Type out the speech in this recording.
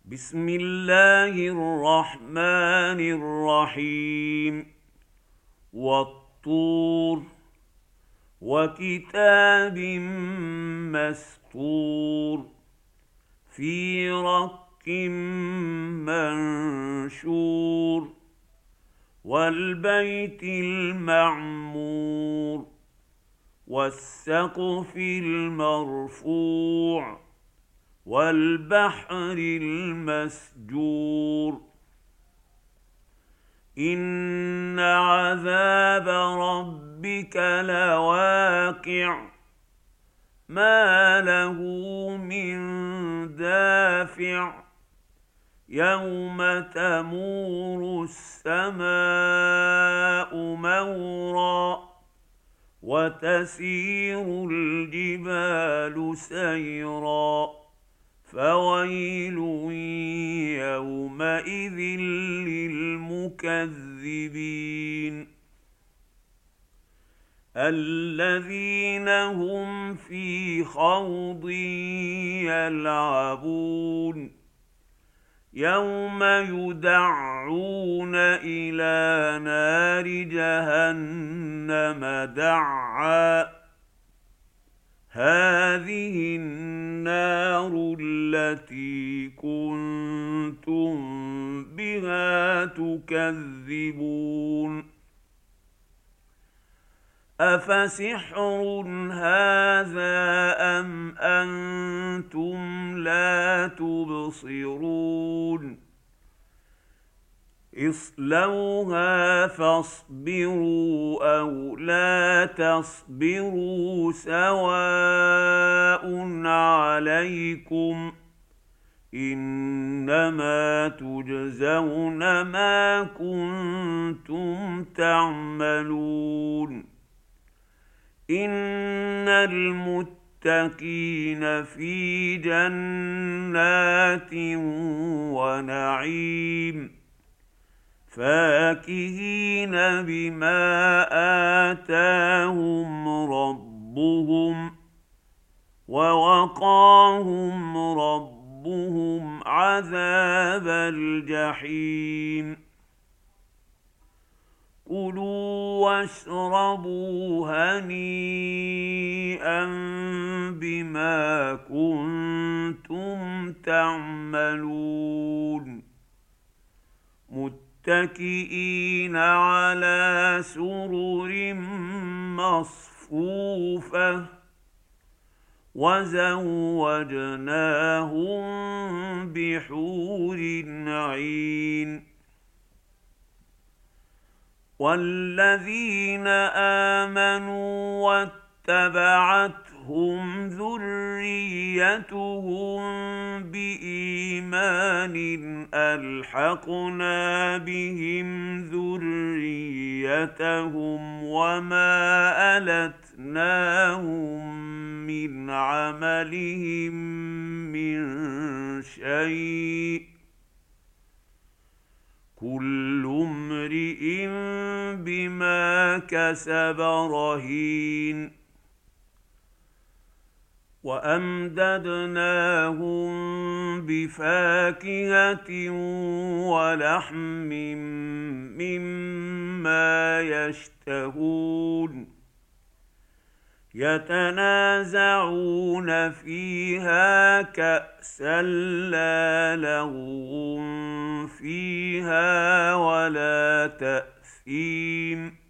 بسم الله الرحمن الرحيم. والطور وكتاب مسطور في رق منشور والبيت المعمور والسقف المرفوع والبحر المسجور. إن عذاب ربك لواقع ما له من دافع يوم تمور السماء مورا وتسير الجبال سيرا فويل يومئذ للمكذبين الذين هم في خوض يلعبون يوم يدعون إلى نار جهنم دعا هذه النار التي كنتم بها تكذبون أفسحر هذا أم أنتم لا تبصرون اصلوها فاصبروا أو لا تصبروا سواء عليكم إنما تجزون ما كنتم تعملون. إن المتقين في جنات ونعيم فاكهين بما آتاهم ربهم ووقاهم ربهم عذاب الجحيم. كلوا واشربوا هنيئا بما كنتم تعملون متكئين على سرر مصفوفة وزوجناهم بحور عين. والذين آمنوا واتبعتهم ذريتهم بإيمان ألحقنا بهم ذريتهم وما ألتناهم من عملهم من شيء كل امرئ بما كسب رهين. وأمددناهم بفاكهة ولحم مما يشتهون يتنازعون فيها كأسا لا لغو فيها ولا تأثيم